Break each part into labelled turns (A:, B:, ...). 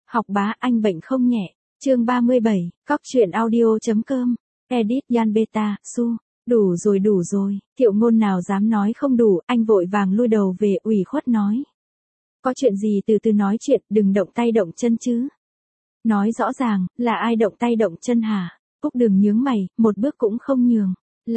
A: Học bá anh bệnh không nhẹ. Chương 37, Cóc truyện audio.com. Edit Yan Beta, Su. Đủ rồi, Thiệu Ngôn nào dám nói không đủ, anh vội vàng lui đầu về ủy khuất nói. Có chuyện gì từ từ nói chuyện, đừng động tay động chân chứ. Nói rõ ràng, là ai động tay động chân hả? Úc Đường nhướng mày, một bước cũng không nhường.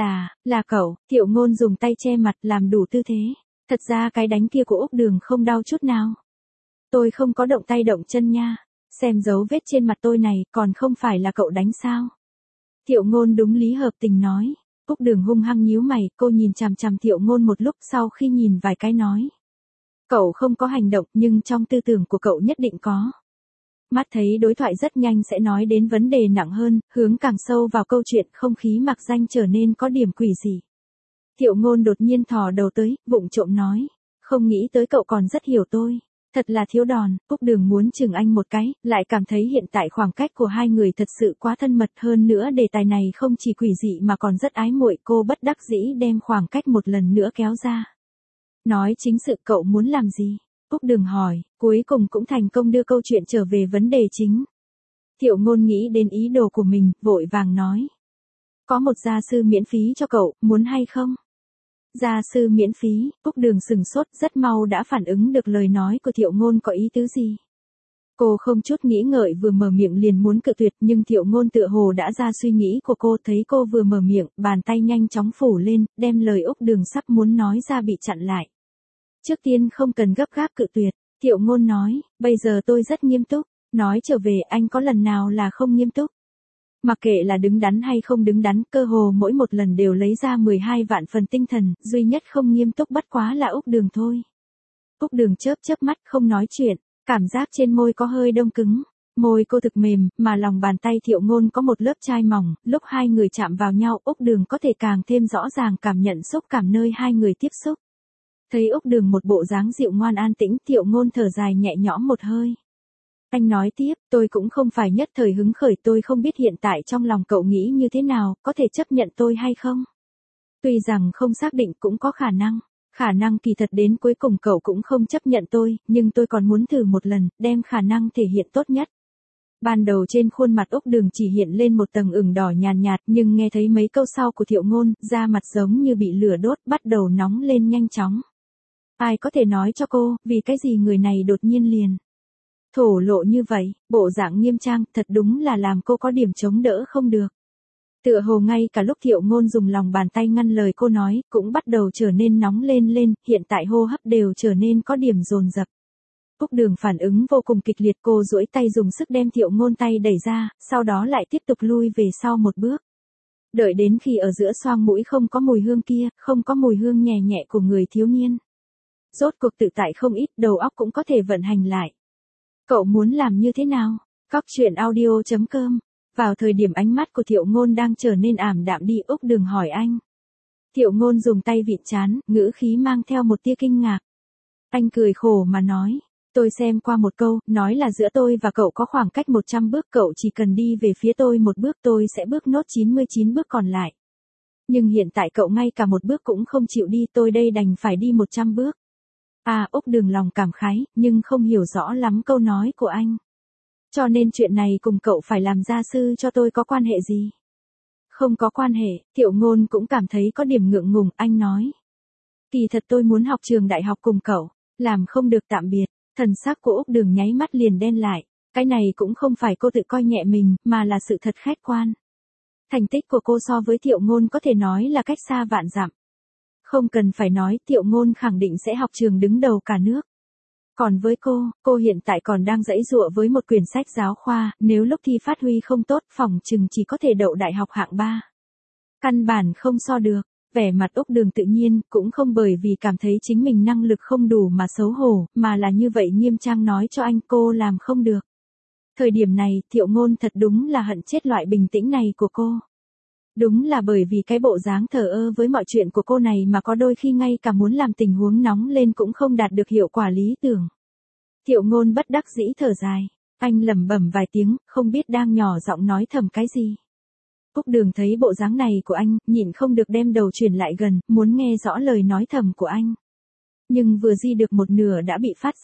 A: Là cậu. Thiệu Ngôn dùng tay che mặt làm đủ tư thế. Thật ra cái đánh kia của Úc Đường không đau chút nào. Tôi không có động tay động chân nha. Xem dấu vết trên mặt tôi này, còn không phải là cậu đánh sao? Thiệu Ngôn đúng lý hợp tình nói. Úc Đường hung hăng nhíu mày, cô nhìn chằm chằm Thiệu Ngôn một lúc sau khi nhìn vài cái nói. Cậu không có hành động nhưng trong tư tưởng của cậu nhất định có. Mắt thấy đối thoại rất nhanh sẽ nói đến vấn đề nặng hơn, hướng càng sâu vào câu chuyện, không khí mặc danh trở nên có điểm quỷ dị. Thiệu Ngôn đột nhiên thò đầu tới, vụng trộm nói. Không nghĩ tới cậu còn rất hiểu tôi. Thật là thiếu đòn. Úc Đường muốn chừng anh một cái, lại cảm thấy hiện tại khoảng cách của hai người thật sự quá thân mật, hơn nữa đề tài này không chỉ quỷ dị mà còn rất ái muội, cô bất đắc dĩ đem khoảng cách một lần nữa kéo ra. Nói chính sự, cậu muốn làm gì? Úc Đường hỏi, cuối cùng cũng thành công đưa câu chuyện trở về vấn đề chính. Thiệu Ngôn nghĩ đến ý đồ của mình, vội vàng nói. Có một gia sư miễn phí cho cậu, muốn hay không? Gia sư miễn phí. Úc Đường sừng sốt, rất mau đã phản ứng được lời nói của Thiệu Ngôn có ý tứ gì. Cô không chút nghĩ ngợi vừa mở miệng liền muốn cự tuyệt, nhưng Thiệu Ngôn tựa hồ đã ra suy nghĩ của cô, thấy cô vừa mở miệng, bàn tay nhanh chóng phủ lên, đem lời Úc Đường sắp muốn nói ra bị chặn lại. Trước tiên không cần gấp gáp cự tuyệt, Thiệu Ngôn nói, bây giờ tôi rất nghiêm túc, nói trở về anh có lần nào là không nghiêm túc. Mặc kệ là đứng đắn hay không đứng đắn, cơ hồ mỗi một lần đều lấy ra 12 vạn phần tinh thần, duy nhất không nghiêm túc bất quá là Úc Đường thôi. Úc Đường chớp mắt không nói chuyện, cảm giác trên môi có hơi đông cứng. Môi cô thực mềm, mà lòng bàn tay Thiệu Ngôn có một lớp chai mỏng, lúc hai người chạm vào nhau, Úc Đường có thể càng thêm rõ ràng cảm nhận xúc cảm nơi hai người tiếp xúc. Thấy Úc Đường một bộ dáng dịu ngoan an tĩnh, Thiệu Ngôn thở dài nhẹ nhõm một hơi. Anh nói tiếp, tôi cũng không phải nhất thời hứng khởi, tôi không biết hiện tại trong lòng cậu nghĩ như thế nào, có thể chấp nhận tôi hay không? Tuy rằng không xác định cũng có khả năng kỳ thật đến cuối cùng cậu cũng không chấp nhận tôi, nhưng tôi còn muốn thử một lần, đem khả năng thể hiện tốt nhất. Ban đầu trên khuôn mặt Úc Đường chỉ hiện lên một tầng ửng đỏ nhàn nhạt, nhưng nghe thấy mấy câu sau của Thiệu Ngôn, da mặt giống như bị lửa đốt, bắt đầu nóng lên nhanh chóng. Ai có thể nói cho cô, vì cái gì người này đột nhiên liền thổ lộ như vậy, bộ dạng nghiêm trang, thật đúng là làm cô có điểm chống đỡ không được. Tựa hồ ngay cả lúc Thiệu Ngôn dùng lòng bàn tay ngăn lời cô nói, cũng bắt đầu trở nên nóng lên, hiện tại hô hấp đều trở nên có điểm dồn dập. Úc Đường phản ứng vô cùng kịch liệt, cô duỗi tay dùng sức đem Thiệu Ngôn tay đẩy ra, sau đó lại tiếp tục lui về sau một bước. Đợi đến khi ở giữa xoang mũi không có mùi hương kia, không có mùi hương nhẹ nhẹ của người thiếu niên. Rốt cuộc tự tại không ít, đầu óc cũng có thể vận hành lại. Cậu muốn làm như thế nào? Cóc truyện audio.com. Vào thời điểm ánh mắt của Thiệu Ngôn đang trở nên ảm đạm đi, Úc Đường hỏi anh. Thiệu Ngôn dùng tay vịn trán, ngữ khí mang theo một tia kinh ngạc. Anh cười khổ mà nói. Tôi xem qua một câu, nói là giữa tôi và cậu có khoảng cách 100 bước, cậu chỉ cần đi về phía tôi một bước, tôi sẽ bước nốt 99 bước còn lại. Nhưng hiện tại cậu ngay cả một bước cũng không chịu đi, tôi đây đành phải đi 100 bước. Úc Đường lòng cảm khái, nhưng không hiểu rõ lắm câu nói của anh. Cho nên chuyện này cùng cậu phải làm gia sư cho tôi có quan hệ gì? Không có quan hệ, Thiệu Ngôn cũng cảm thấy có điểm ngượng ngùng, anh nói. Kỳ thật tôi muốn học trường đại học cùng cậu, làm không được tạm biệt. Thần sắc của Úc Đường nháy mắt liền đen lại, cái này cũng không phải cô tự coi nhẹ mình, mà là sự thật khách quan. Thành tích của cô so với Thiệu Ngôn có thể nói là cách xa vạn dặm. Không cần phải nói, Thiệu Ngôn khẳng định sẽ học trường đứng đầu cả nước. Còn với cô hiện tại còn đang giãy giụa với một quyển sách giáo khoa, nếu lúc thi phát huy không tốt, phỏng chừng chỉ có thể đậu đại học hạng 3. Căn bản không so được, vẻ mặt Úc Đường tự nhiên, cũng không bởi vì cảm thấy chính mình năng lực không đủ mà xấu hổ, mà là như vậy nghiêm trang nói cho anh cô làm không được. Thời điểm này, Thiệu Ngôn thật đúng là hận chết loại bình tĩnh này của cô. Đúng là bởi vì cái bộ dáng thờ ơ với mọi chuyện của cô này mà có đôi khi ngay cả muốn làm tình huống nóng lên cũng không đạt được hiệu quả lý tưởng. Thiệu Ngôn bất đắc dĩ thở dài, anh lẩm bẩm vài tiếng, không biết đang nhỏ giọng nói thầm cái gì. Úc Đường thấy bộ dáng này của anh, nhịn không được đem đầu chuyển lại gần, muốn nghe rõ lời nói thầm của anh. Nhưng vừa di được một nửa đã bị phát giác,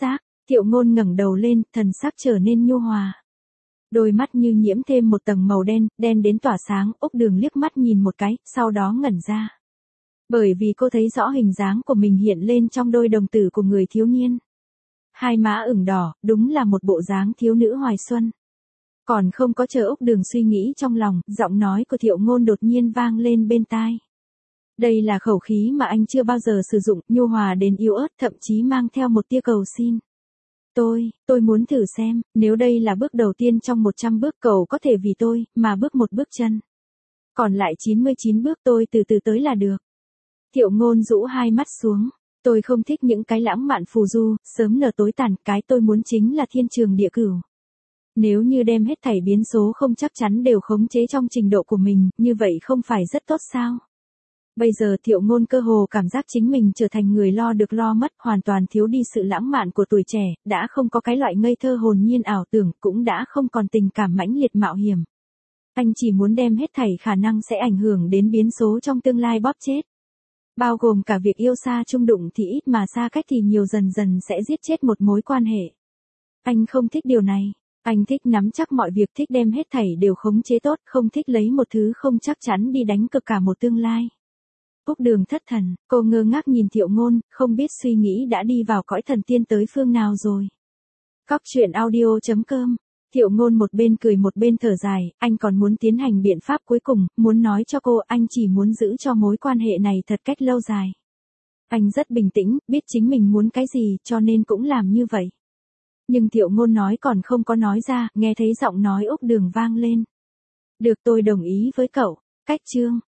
A: Thiệu Ngôn ngẩng đầu lên, thần sắc trở nên nhu hòa. Đôi mắt như nhiễm thêm một tầng màu đen, đen đến tỏa sáng, Úc Đường liếc mắt nhìn một cái, sau đó ngẩn ra. Bởi vì cô thấy rõ hình dáng của mình hiện lên trong đôi đồng tử của người thiếu niên. Hai má ửng đỏ, đúng là một bộ dáng thiếu nữ hoài xuân. Còn không có chờ Úc Đường suy nghĩ trong lòng, giọng nói của Thiệu Ngôn đột nhiên vang lên bên tai. Đây là khẩu khí mà anh chưa bao giờ sử dụng, nhu hòa đến yếu ớt, thậm chí mang theo một tia cầu xin. Tôi muốn thử xem, nếu đây là bước đầu tiên trong 100 bước cậu có thể vì tôi, mà bước một bước chân. Còn lại 99 bước tôi từ từ tới là được. Thiệu Ngôn rũ hai mắt xuống. Tôi không thích những cái lãng mạn phù du, sớm nở tối tàn, cái tôi muốn chính là thiên trường địa cửu. Nếu như đem hết thảy biến số không chắc chắn đều khống chế trong trình độ của mình, như vậy không phải rất tốt sao? Bây giờ Thiệu Ngôn cơ hồ cảm giác chính mình trở thành người lo được lo mất, hoàn toàn thiếu đi sự lãng mạn của tuổi trẻ, đã không có cái loại ngây thơ hồn nhiên ảo tưởng, cũng đã không còn tình cảm mãnh liệt mạo hiểm. Anh chỉ muốn đem hết thảy khả năng sẽ ảnh hưởng đến biến số trong tương lai bóp chết. Bao gồm cả việc yêu xa chung đụng thì ít mà xa cách thì nhiều, dần dần sẽ giết chết một mối quan hệ. Anh không thích điều này. Anh thích nắm chắc mọi việc, thích đem hết thảy đều khống chế tốt, không thích lấy một thứ không chắc chắn đi đánh cược cả một tương lai. Úc Đường thất thần, cô ngơ ngác nhìn Thiệu Ngôn, không biết suy nghĩ đã đi vào cõi thần tiên tới phương nào rồi. Cóc truyện audio.com. Thiệu Ngôn một bên cười một bên thở dài, anh còn muốn tiến hành biện pháp cuối cùng, muốn nói cho cô anh chỉ muốn giữ cho mối quan hệ này thật cách lâu dài. Anh rất bình tĩnh, biết chính mình muốn cái gì cho nên cũng làm như vậy. Nhưng Thiệu Ngôn nói còn không có nói ra, nghe thấy giọng nói Úc Đường vang lên. Được, tôi đồng ý với cậu. Cách chương